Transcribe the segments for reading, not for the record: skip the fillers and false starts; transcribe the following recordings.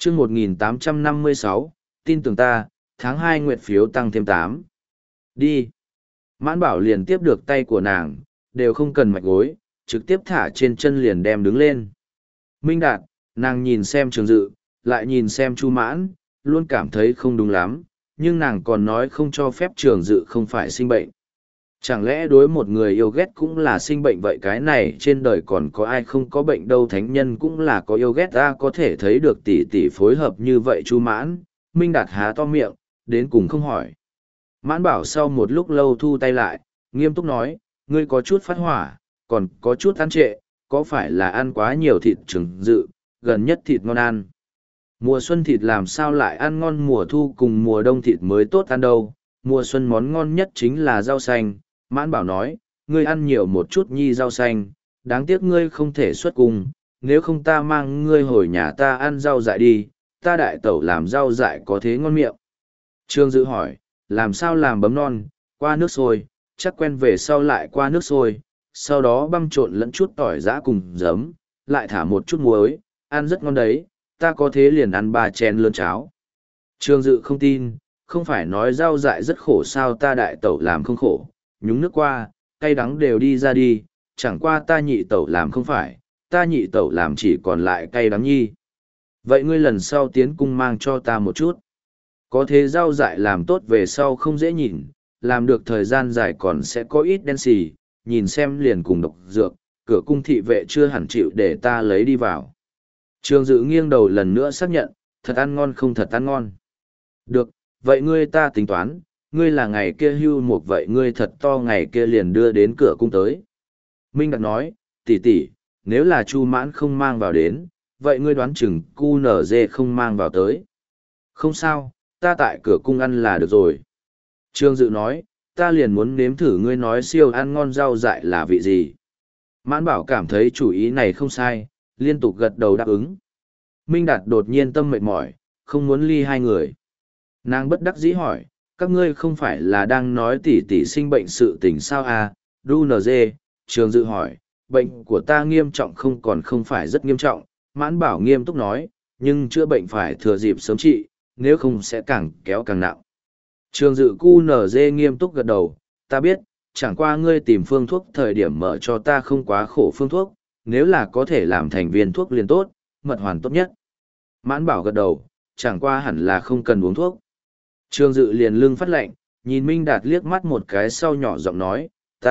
chương 1856, tin tưởng ta, tháng 2 nguyệt phiếu tăng thêm 8. Đi. Mãn Bảo liền tiếp được tay của nàng, đều không cần mạch gối, trực tiếp thả trên chân liền đem đứng lên. Minh Đạt, nàng nhìn xem Trường Dự, lại nhìn xem Chu Mãn, luôn cảm thấy không đúng lắm, nhưng nàng còn nói không cho phép Trường Dự không phải sinh bệnh. Chẳng lẽ đối một người yêu ghét cũng là sinh bệnh vậy, cái này trên đời còn có ai không có bệnh đâu, thánh nhân cũng là có yêu ghét, ta có thể thấy được tỷ tỷ phối hợp như vậy. Chu Mãn, Minh Đạt há to miệng, đến cùng không hỏi. Mãn Bảo sau một lúc lâu thu tay lại, nghiêm túc nói, ngươi có chút phát hỏa, còn có chút ăn trệ, có phải là ăn quá nhiều thịt? Trường Dự, gần nhất thịt ngon ăn. Mùa xuân thịt làm sao lại ăn ngon, mùa thu cùng mùa đông thịt mới tốt ăn đâu, mùa xuân món ngon nhất chính là rau xanh. Mãn Bảo nói, ngươi ăn nhiều một chút nhi rau xanh, đáng tiếc ngươi không thể xuất cung, nếu không ta mang ngươi hồi nhà ta ăn rau dại đi, ta đại tẩu làm rau dại có thế ngon miệng. Trương Dự hỏi, làm sao làm bấm non? Qua nước sôi, chắc quen về sau lại qua nước sôi, sau đó băm trộn lẫn chút tỏi giã cùng giấm, lại thả một chút muối, ăn rất ngon đấy, ta có thế liền ăn 3 chén lớn cháo. Trương Dự không tin, không phải nói rau dại rất khổ sao, ta đại tẩu làm không khổ, nhúng nước qua, cay đắng đều đi ra đi, chẳng qua ta nhị tẩu làm không phải, ta nhị tẩu làm chỉ còn lại cay đắng nhi. Vậy ngươi lần sau tiến cung mang cho ta một chút. Có thế rau dại làm tốt về sau không dễ nhìn, làm được thời gian dài còn sẽ có ít đen xì, nhìn xem liền cùng độc dược, cửa cung thị vệ chưa hẳn chịu để ta lấy đi vào. Trương Dự nghiêng đầu lần nữa xác nhận, thật ăn ngon không thật ăn ngon. Được, vậy ngươi ta tính toán, ngươi là ngày kia hưu một, vậy ngươi thật to ngày kia liền đưa đến cửa cung tới. Minh Đạt nói, tỷ tỷ, nếu là Chu Mãn không mang vào đến, vậy ngươi đoán chừng cu nở dê không mang vào tới. Không sao, ta tại cửa cung ăn là được rồi. Trương Dự nói, ta liền muốn nếm thử ngươi nói siêu ăn ngon rau dại là vị gì. Mãn Bảo cảm thấy chủ ý này không sai, liên tục gật đầu đáp ứng. Minh Đạt đột nhiên tâm mệt mỏi, không muốn ly hai người. Nàng bất đắc dĩ hỏi, các ngươi không phải là đang nói tỷ tỷ sinh bệnh sự tình sao à? DUNZ, Trường Dự hỏi, bệnh của ta nghiêm trọng không, còn không phải rất nghiêm trọng. Mãn Bảo nghiêm túc nói, nhưng chữa bệnh phải thừa dịp sớm trị, nếu không sẽ càng kéo càng nặng. Trường Dự QNZ nghiêm túc gật đầu, ta biết, chẳng qua ngươi tìm phương thuốc thời điểm mở cho ta không quá khổ phương thuốc, nếu là có thể làm thành viên thuốc liền tốt, mật hoàn tốt nhất. Mãn Bảo gật đầu, chẳng qua hẳn là không cần uống thuốc. Trương Dự liền lưng phát lệnh, nhìn Minh Đạt liếc mắt một cái sau nhỏ giọng nói,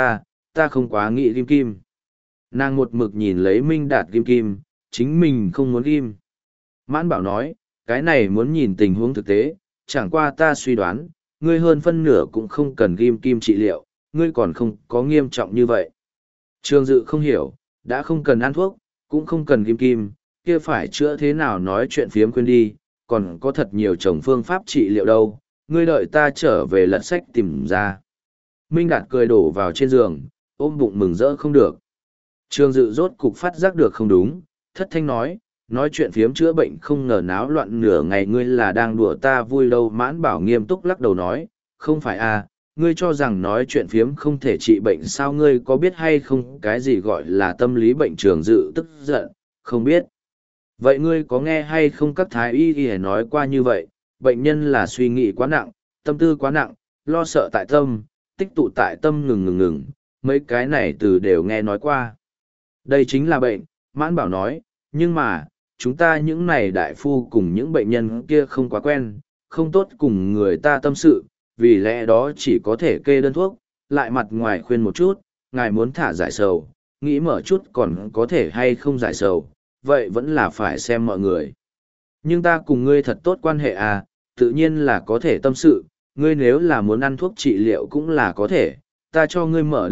ta không quá nghĩ ghim kim. Nàng một mực nhìn lấy Minh Đạt ghim kim, chính mình không muốn ghim. Mãn Bảo nói, cái này muốn nhìn tình huống thực tế, chẳng qua ta suy đoán, ngươi hơn phân nửa cũng không cần ghim kim trị liệu, ngươi còn không có nghiêm trọng như vậy. Trương Dự không hiểu, đã không cần ăn thuốc, cũng không cần ghim kim, kia phải chữa thế nào, nói chuyện phiếm quên đi, còn có thật nhiều chồng phương pháp trị liệu đâu, ngươi đợi ta trở về lật sách tìm ra. Minh Đạt cười đổ vào trên giường, ôm bụng mừng rỡ không được. Trương Dự rốt cục phát giác được không đúng, thất thanh nói chuyện phiếm chữa bệnh không ngờ náo loạn nửa ngày, ngươi là đang đùa ta vui đâu. Mãn Bảo nghiêm túc lắc đầu nói, không phải à, ngươi cho rằng nói chuyện phiếm không thể trị bệnh sao, ngươi có biết hay không cái gì gọi là tâm lý bệnh? Trường Dự tức giận, không biết. Vậy ngươi có nghe hay không các thái y nói qua như vậy, bệnh nhân là suy nghĩ quá nặng, tâm tư quá nặng, lo sợ tại tâm, tích tụ tại tâm ngừng, mấy cái này từ đều nghe nói qua. Đây chính là bệnh, Mãn Bảo nói, nhưng mà, chúng ta những này đại phu cùng những bệnh nhân kia không quá quen, không tốt cùng người ta tâm sự, vì lẽ đó chỉ có thể kê đơn thuốc, lại mặt ngoài khuyên một chút, ngài muốn thả giải sầu, nghĩ mở chút còn có thể hay không giải sầu, vậy vẫn là phải xem mọi người. Nhưng ta cùng ngươi thật tốt quan hệ à, tự nhiên là có thể tâm sự, ngươi nếu là muốn ăn thuốc trị liệu cũng là có thể, ta cho ngươi mở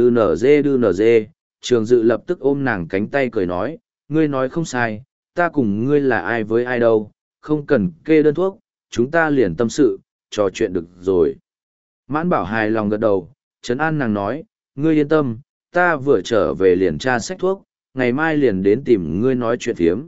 DNG. Trường Dự lập tức ôm nàng cánh tay cười nói, ngươi nói không sai, ta cùng ngươi là ai với ai đâu, không cần kê đơn thuốc, chúng ta liền tâm sự, trò chuyện được rồi. Mãn Bảo hài lòng gật đầu, trấn an nàng nói, ngươi yên tâm, ta vừa trở về liền tra sách thuốc, ngày mai liền đến tìm ngươi nói chuyện phiếm.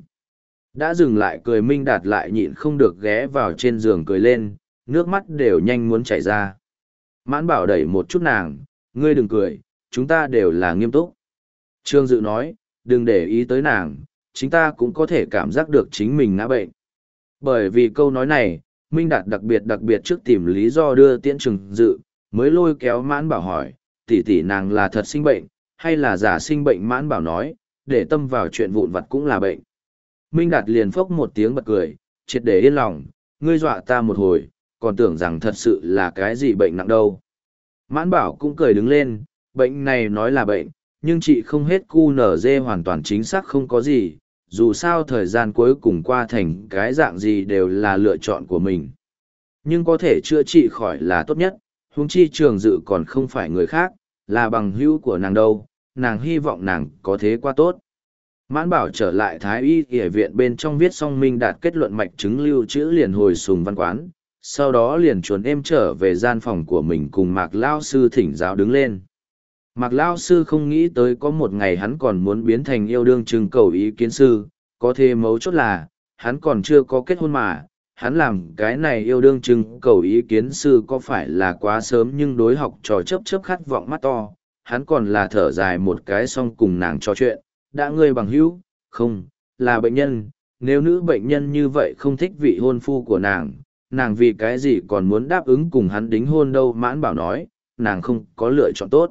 Đã dừng lại cười, Minh Đạt lại nhịn không được ghé vào trên giường cười lên, nước mắt đều nhanh muốn chảy ra. Mãn Bảo đẩy một chút nàng, ngươi đừng cười, chúng ta đều là nghiêm túc. Trương Dự nói, đừng để ý tới nàng, chính ta cũng có thể cảm giác được chính mình ngã bệnh. Bởi vì câu nói này, Minh Đạt đặc biệt trước tìm lý do đưa Tiễn Trừng Dự, mới lôi kéo Mãn Bảo hỏi, tỷ tỷ nàng là thật sinh bệnh, hay là giả sinh bệnh? Mãn Bảo nói, để tâm vào chuyện vụn vặt cũng là bệnh. Minh Đạt liền phốc một tiếng bật cười, triệt để yên lòng, ngươi dọa ta một hồi, còn tưởng rằng thật sự là cái gì bệnh nặng đâu. Mãn Bảo cũng cười đứng lên, bệnh này nói là bệnh, nhưng chị không hết QNZ hoàn toàn chính xác không có gì, dù sao thời gian cuối cùng qua thành cái dạng gì đều là lựa chọn của mình. Nhưng có thể chữa trị khỏi là tốt nhất, huống chi Trường Dự còn không phải người khác, là bằng hữu của nàng đâu, nàng hy vọng nàng có thế qua tốt. Mãn Bảo trở lại Thái Y Y viện bên trong viết xong Minh Đạt kết luận mạch chứng lưu trữ liền hồi Sùng Văn Quán, sau đó liền chuồn êm trở về gian phòng của mình cùng Mạc Lao Sư thỉnh giáo đứng lên. Mạc Lao Sư không nghĩ tới có một ngày hắn còn muốn biến thành yêu đương trưng cầu ý kiến sư, có thể mấu chốt là, hắn còn chưa có kết hôn mà, hắn làm cái này yêu đương trưng cầu ý kiến sư có phải là quá sớm, nhưng đối học trò chớp khát vọng mắt to, hắn còn là thở dài một cái xong cùng nàng trò chuyện, đã ngươi bằng hữu, không, là bệnh nhân, nếu nữ bệnh nhân như vậy không thích vị hôn phu của nàng vì cái gì còn muốn đáp ứng cùng hắn đính hôn đâu? Mãn Bảo nói, nàng không có lựa chọn tốt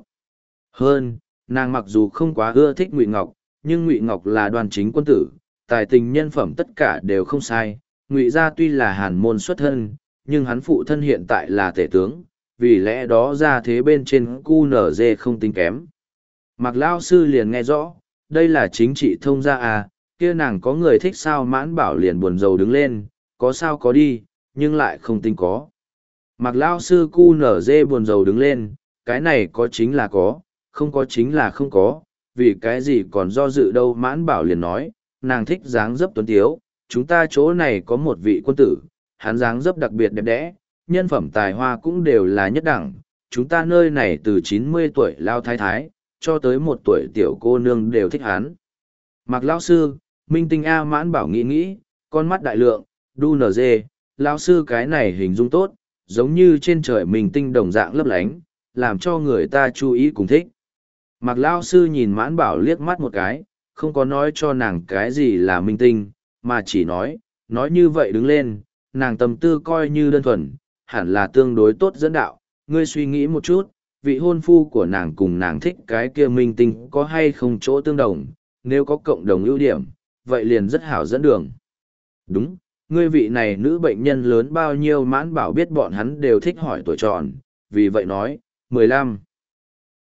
hơn, nàng mặc dù không quá ưa thích Ngụy Ngọc, nhưng Ngụy Ngọc là đoan chính quân tử, tài tình nhân phẩm tất cả đều không sai. Ngụy gia tuy là hàn môn xuất thân, nhưng hắn phụ thân hiện tại là tể tướng, vì lẽ đó ra thế bên trên QNZ không tính kém. Mạc Lao Sư liền nghe rõ, đây là chính trị thông gia à, kia nàng có người thích sao? Mãn Bảo liền buồn rầu đứng lên, có sao có đi, nhưng lại không tính có. Mạc Lao Sư QNZ buồn rầu đứng lên, cái này có chính là có, không có chính là không có, vì cái gì còn do dự đâu? Mãn Bảo liền nói, nàng thích dáng dấp tuấn tiếu, chúng ta chỗ này có một vị quân tử, hắn dáng dấp đặc biệt đẹp đẽ, nhân phẩm tài hoa cũng đều là nhất đẳng, chúng ta nơi này từ 90 tuổi lao thái thái, cho tới 1 tuổi tiểu cô nương đều thích hắn. Mạc Lão Sư, minh tinh A. Mãn Bảo nghĩ, con mắt đại lượng, đu nở dê, Lão Sư cái này hình dung tốt, giống như trên trời minh tinh đồng dạng lấp lánh, làm cho người ta chú ý cùng thích. Mạc Lão Sư nhìn Mãn Bảo liếc mắt một cái, không có nói cho nàng cái gì là minh tinh, mà chỉ nói như vậy đứng lên, nàng tâm tư coi như đơn thuần, hẳn là tương đối tốt dẫn đạo, ngươi suy nghĩ một chút, vị hôn phu của nàng cùng nàng thích cái kia minh tinh có hay không chỗ tương đồng, nếu có cộng đồng ưu điểm, vậy liền rất hảo dẫn đường. Đúng, ngươi vị này nữ bệnh nhân lớn bao nhiêu? Mãn Bảo biết bọn hắn đều thích hỏi tuổi tròn, vì vậy nói, 15.